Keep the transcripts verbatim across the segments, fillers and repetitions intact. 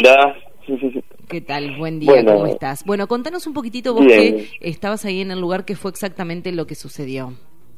Hola. ¿Qué tal? Buen día, Bueno, ¿cómo estás? Bueno, contanos un poquitito vos bien. que estabas ahí en el lugar, que fue exactamente lo que sucedió.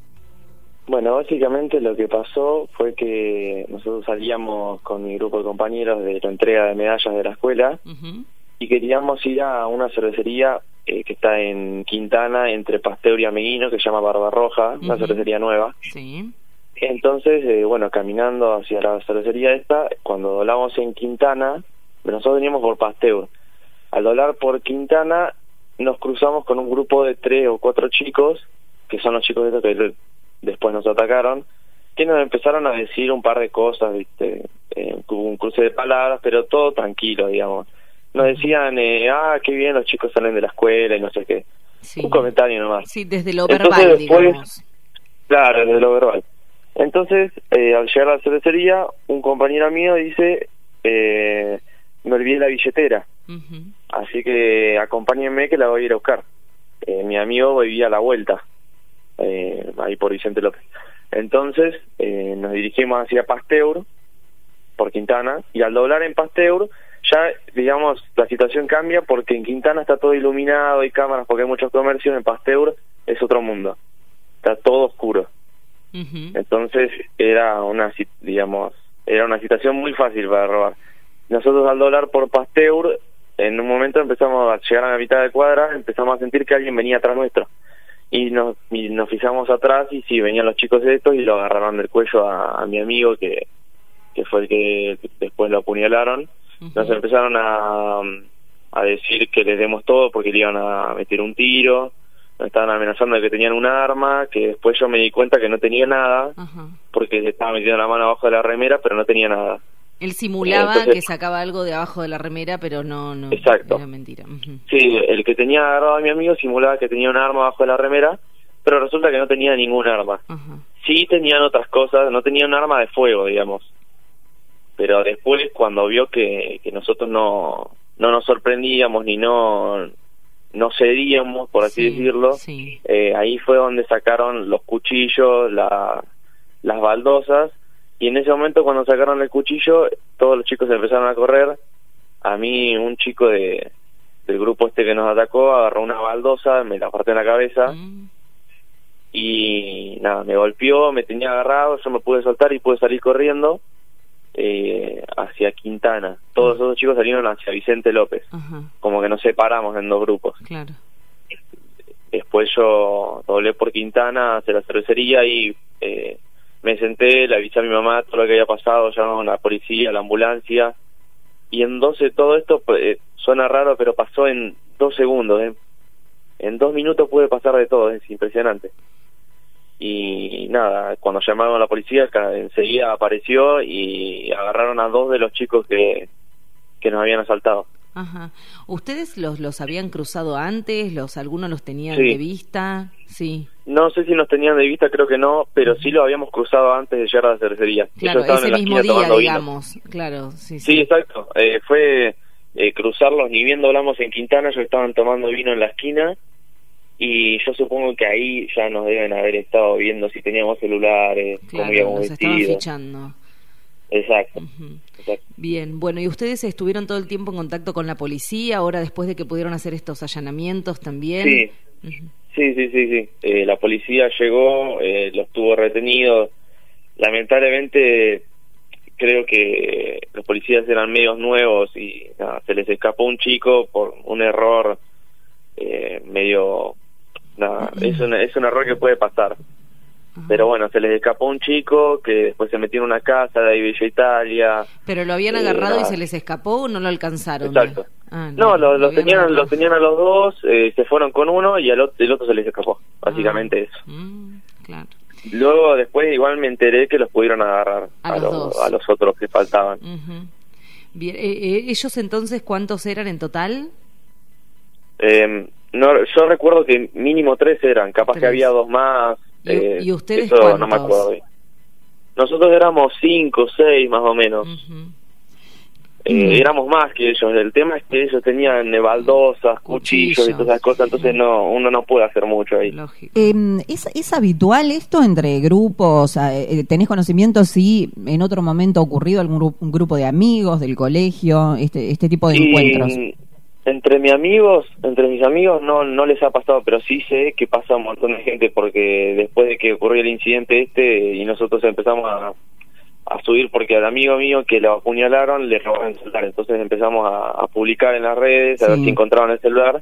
Bueno, básicamente lo que pasó fue que nosotros salíamos con mi grupo de compañeros de la entrega de medallas de la escuela Uh-huh. y queríamos ir a una cervecería eh, que está en Quintana, entre Pasteur y Ameguino, que se llama Barbarroja, una Uh-huh. cervecería nueva. Sí. Entonces, eh, bueno, caminando hacia la cervecería esta, cuando doblamos en Quintana, nosotros veníamos por Pasteur. Al doblar por Quintana, nos cruzamos con un grupo de tres o cuatro chicos, que son los chicos de estos que después nos atacaron, que nos empezaron a decir un par de cosas, ¿viste? Eh, hubo un cruce de palabras, pero todo tranquilo, digamos. Nos decían, eh, ah, qué bien, los chicos salen de la escuela y no sé qué. Sí. Un comentario nomás. Sí, desde lo Entonces, verbal, después, digamos. Claro, desde lo verbal. Entonces, eh, al llegar a la cervecería, un compañero mío dice, eh, me olvidé la billetera, Uh-huh. así que acompáñenme que la voy a ir a buscar. Eh, mi amigo vivía a la vuelta, eh, ahí por Vicente López. Entonces, eh, nos dirigimos hacia Pasteur, por Quintana, y al doblar en Pasteur, ya, digamos, la situación cambia porque en Quintana está todo iluminado, hay cámaras porque hay muchos comercios, en Pasteur es otro mundo, está todo oscuro. Uh-huh. Entonces era una, digamos, era una situación muy fácil para robar. Nosotros al doblar por Pasteur, en un momento empezamos a llegar a la mitad de cuadra, empezamos a sentir que alguien venía atrás nuestro. Y nos, y nos fijamos atrás y sí, venían los chicos estos y lo agarraron del cuello a, a mi amigo, que, que fue el que después lo apuñalaron. Uh-huh. Nos empezaron a, a decir que les demos todo porque le iban a meter un tiro. Nos estaban amenazando de que tenían un arma, que después yo me di cuenta que no tenía nada, Uh-huh. porque le estaba metiendo la mano abajo de la remera, pero no tenía nada. Él simulaba Entonces, que sacaba algo de abajo de la remera, pero no, no Exacto. era mentira. Uh-huh. Sí, el que tenía agarrado a mi amigo simulaba que tenía un arma abajo de la remera, pero resulta que no tenía ningún arma. Uh-huh. Sí tenían otras cosas, no tenía un arma de fuego, digamos. Pero después, cuando vio que, que nosotros no, no nos sorprendíamos ni no, no cedíamos, por así Sí, decirlo, sí. eh, ahí fue donde sacaron los cuchillos, la, las baldosas, y en ese momento cuando sacaron el cuchillo, todos los chicos empezaron a correr. A mí un chico de del grupo este que nos atacó agarró una baldosa, me la partió en la cabeza, Mm. y nada, me golpeó, me tenía agarrado, yo me pude soltar y pude salir corriendo eh, hacia Quintana. Todos esos chicos salieron hacia Vicente López, Ajá, como que nos separamos en dos grupos. claro. Después yo doblé por Quintana hacia la cervecería y eh, me senté, le avisé a mi mamá todo lo que había pasado, llamamos a la policía, a la ambulancia, y en doce todo esto, eh, suena raro, pero pasó en dos segundos, eh. En dos minutos puede pasar de todo, es impresionante. Y nada, cuando llamaron a la policía, enseguida apareció y agarraron a dos de los chicos que, que nos habían asaltado. Ajá. ¿Ustedes los los habían cruzado antes? ¿Los algunos los tenían Sí. de vista? Sí. No sé si nos tenían de vista, creo que no, pero sí lo habíamos cruzado antes de llegar a la cervecería. Claro, Ellos estaban ese en la mismo esquina día, tomando vino. digamos. Claro, sí, Sí, sí. exacto. Eh, fue eh, cruzarlos, ni bien doblamos en Quintana, ellos estaban tomando vino en la esquina, y yo supongo que ahí ya nos deben haber estado viendo si teníamos celulares, cómo Claro, íbamos los estaban vestidos. fichando. Exacto. Ujú. Exacto. Bien, bueno, ¿y ustedes estuvieron todo el tiempo en contacto con la policía ahora después de que pudieron hacer estos allanamientos también? Sí. Ujú. Sí, sí, sí, sí. Eh, la policía llegó, eh, los tuvo retenidos. Lamentablemente, creo que los policías eran medios nuevos y nada, se les escapó un chico por un error eh, medio... Nada, es, un, es un error que puede pasar. Ajá. Pero bueno, se les escapó un chico que después se metió en una casa de ahí Villa Italia. ¿Pero lo habían Eh, agarrado y nada. se les escapó o no lo alcanzaron? Exacto. Ah, No, los, los habían tenían agarrado. los tenían a los dos, eh, se fueron con uno y al otro, el otro se les escapó. Básicamente Ah, eso. mm, claro. Luego después igual me enteré que los pudieron agarrar A a, los los, dos. a los otros que faltaban. Ujú. Bien, eh, eh, ¿ellos entonces cuántos eran en total? Eh, no, yo recuerdo que mínimo tres eran, capaz Tres. que había dos más. ¿Y- eh, y ustedes eso no me cuántos? acuerdo bien. Nosotros éramos cinco, seis más o menos. Ujú. Eh, mm. Éramos más que ellos. El tema es que ellos tenían baldosas, cuchillos, cuchillos y todas esas cosas, entonces no uno no puede hacer mucho ahí. Eh, ¿es, ¿Es habitual esto entre grupos? Eh, ¿Tenés conocimiento si en otro momento ha ocurrido algún gru- un grupo de amigos del colegio, este este tipo de y, encuentros? Entre mis amigos, entre mis amigos no no les ha pasado, pero sí sé que pasa un montón de gente, porque después de que ocurrió el incidente este y nosotros empezamos a a subir, porque al amigo mío que lo apuñalaron le robaron el celular, entonces empezamos a, a publicar en las redes, a sí. ver si encontraban el celular,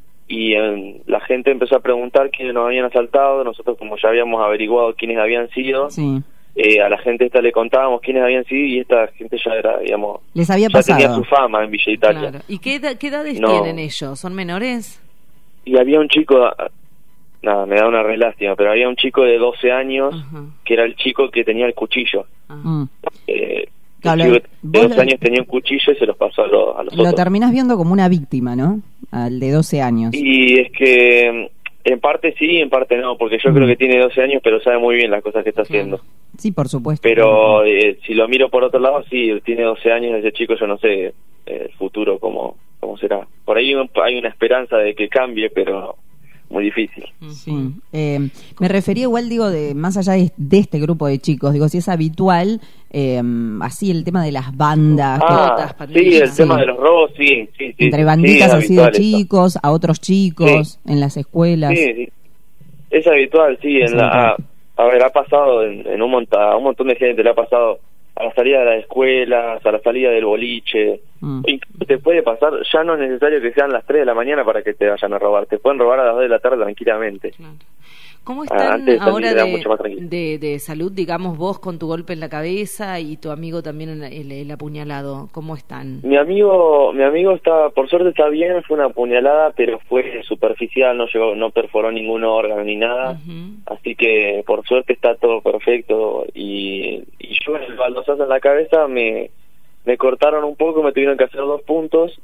y eh, la gente empezó a preguntar quiénes nos habían asaltado. Nosotros, como ya habíamos averiguado quiénes habían sido, sí. eh, a la gente esta le contábamos quiénes habían sido, y esta gente ya era, digamos, les había ya pasado. tenía su fama en Villa Italia. Claro. ¿Y qué, edad, qué edades no. tienen ellos? ¿Son menores? Y había un chico... Nada, me da una re lástima, pero había un chico de doce años, uh-huh. que era el chico que tenía el cuchillo. Uh-huh. Eh, claro, el chico de doce lo... años tenía un cuchillo y se los pasó a, lo, a los lo otros. Lo terminás viendo como una víctima, ¿no? Al de doce años. Y es que en parte sí, en parte no, porque yo uh-huh. creo que tiene doce años, pero sabe muy bien las cosas que está uh-huh. haciendo. Sí, por supuesto. Pero eh, si lo miro por otro lado, sí, tiene doce años ese chico, yo no sé eh, el futuro cómo, cómo será. Por ahí hay una esperanza de que cambie, pero... muy difícil. Sí. Eh, me refería igual, digo, de más allá de, de este grupo de chicos, digo, si es habitual, eh, así el tema de las bandas. Ah, que, sí, el sí. tema de los robos, sí. sí, sí Entre banditas sí, así de chicos, eso. A otros chicos, sí. en las escuelas. Sí, sí. Es habitual, sí. En la, a, a ver, ha pasado en, en un, monta, a un montón de gente, le ha pasado a la salida de las escuelas, a la salida del boliche. Mm. Incluso te puede pasar, ya no es necesario que sean las tres de la mañana para que te vayan a robar, te pueden robar a las dos de la tarde tranquilamente. Claro. ¿Cómo están de ahora de, de, de salud, digamos, vos con tu golpe en la cabeza y tu amigo también el, el, el apuñalado? ¿Cómo están? Mi amigo mi amigo está, por suerte está bien, fue una apuñalada, pero fue superficial, no llegó, no perforó ningún órgano ni nada, uh-huh. así que por suerte está todo perfecto. Y, y yo en el baldosazo en la cabeza me, me cortaron un poco, me tuvieron que hacer dos puntos,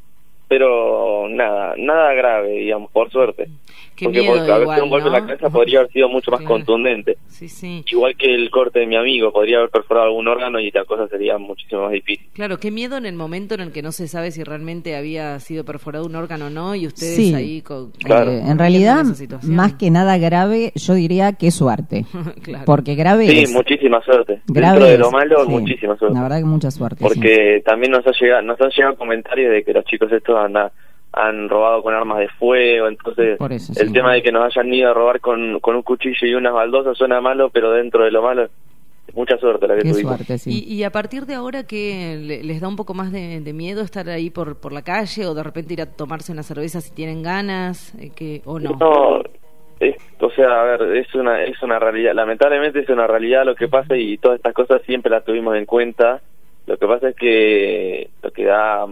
pero nada, nada grave, digamos, por suerte. Qué porque miedo, por haber igual, un golpe ¿no? en la cabeza podría haber sido mucho más claro. contundente. Sí, sí. Igual que el corte de mi amigo, podría haber perforado algún órgano y la cosa sería muchísimo más difícil. Claro, qué miedo en el momento en el que no se sabe si realmente había sido perforado un órgano o no, y ustedes sí. ahí... Con, claro. eh, en realidad, más que nada grave, yo diría que suerte. Claro. Porque grave sí, es... Sí, muchísima suerte. Grave Dentro de es, lo malo, sí. muchísima suerte. La verdad que mucha suerte. Porque sí. también nos, ha llegado, nos han llegado comentarios de que los chicos estos andan... han robado con armas de fuego, entonces eso, el sí. tema de que nos hayan ido a robar con, con un cuchillo y unas baldosas suena malo, pero dentro de lo malo es mucha suerte la que Qué tuvimos. Suerte, sí. y, y a partir de ahora, ¿qué les da un poco más de, de miedo estar ahí por por la calle o de repente ir a tomarse una cerveza si tienen ganas, eh, que o no? No, es, o sea, a ver, es una es una realidad, lamentablemente es una realidad lo que pasa, y todas estas cosas siempre las tuvimos en cuenta. Lo que pasa es que lo que da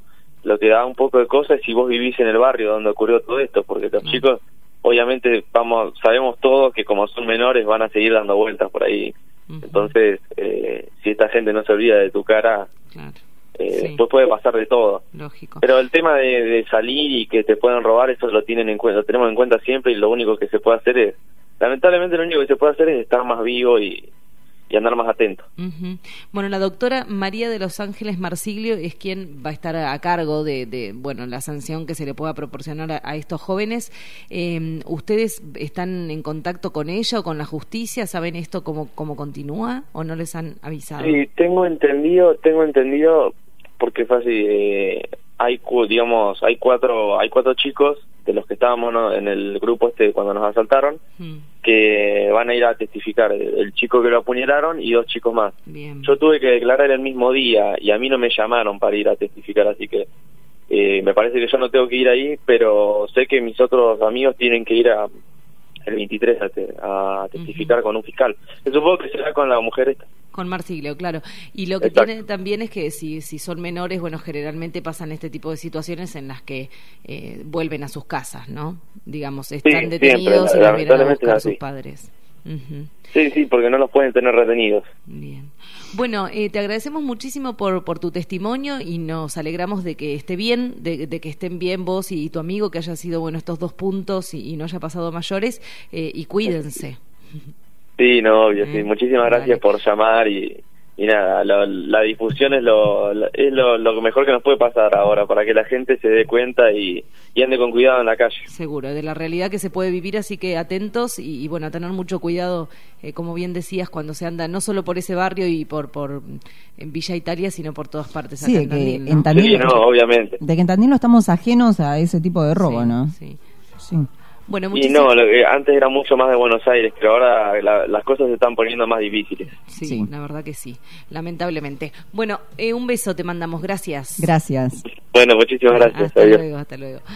lo que da un poco de cosas es si vos vivís en el barrio donde ocurrió todo esto, porque los chicos, obviamente, vamos sabemos todos que como son menores van a seguir dando vueltas por ahí. Uh-huh. Entonces, eh, si esta gente no se olvida de tu cara, claro. eh, sí. después puede pasar de todo. Lógico. Pero el tema de, de salir y que te puedan robar, eso lo tienen en cuenta, lo tenemos en cuenta siempre, y lo único que se puede hacer es, lamentablemente lo único que se puede hacer es estar más vivo y y andar más atento. Uh-huh. Bueno, la doctora María de los Ángeles Marsiglio es quien va a estar a, a cargo de, de, bueno, la sanción que se le pueda proporcionar a, a estos jóvenes. Eh, ¿Ustedes están en contacto con ella o con la justicia? ¿Saben esto cómo, cómo continúa o no les han avisado? Sí, tengo entendido, tengo entendido, porque fue así, eh, hay, digamos, hay cuatro, hay cuatro chicos de los que estábamos, ¿no?, en el grupo este cuando nos asaltaron, hmm. que van a ir a testificar, el chico que lo apuñalaron y dos chicos más. Bien. Yo tuve que declarar el mismo día y a mí no me llamaron para ir a testificar, así que eh, me parece que yo no tengo que ir ahí, pero sé que mis otros amigos tienen que ir a el veintitrés a, te, a testificar uh-huh. con un fiscal. Yo supongo que será con la mujer esta. Con Marsiglio, claro. Y lo que Exacto. tiene también es que si si son menores, bueno, generalmente pasan este tipo de situaciones en las que eh, vuelven a sus casas, ¿no? Digamos, están sí, detenidos siempre, y los vienen a buscar a sus así. padres. Uh-huh. Sí, sí, porque no los pueden tener retenidos. Bien. Bueno, eh, te agradecemos muchísimo por por tu testimonio y nos alegramos de que esté bien, de, de que estén bien vos y, y tu amigo, que haya sido, bueno, estos dos puntos y, y no haya pasado mayores, eh, y cuídense. Sí, no, obvio, sí. Muchísimas gracias vale. por llamar y, y nada, lo, la difusión es, lo, lo, es lo, lo mejor que nos puede pasar ahora, para que la gente se dé cuenta y, y ande con cuidado en la calle. Seguro, de la realidad que se puede vivir, así que atentos y, y bueno, a tener mucho cuidado, eh, como bien decías, cuando se anda no solo por ese barrio y por por en Villa Italia, sino por todas partes. Sí, acá en que Tandil, ¿no? en Tandil, Sí, no, obviamente. De que en Tandil no estamos ajenos a ese tipo de robo, Sí, ¿no? sí. Sí. Bueno, Y muchísimas... no, lo que antes era mucho más de Buenos Aires, pero ahora la, las cosas se están poniendo más difíciles. Sí, Sí. la verdad que sí, lamentablemente. Bueno, eh, un beso te mandamos, gracias. Gracias. Bueno, muchísimas gracias. Hasta Adiós. luego, hasta luego.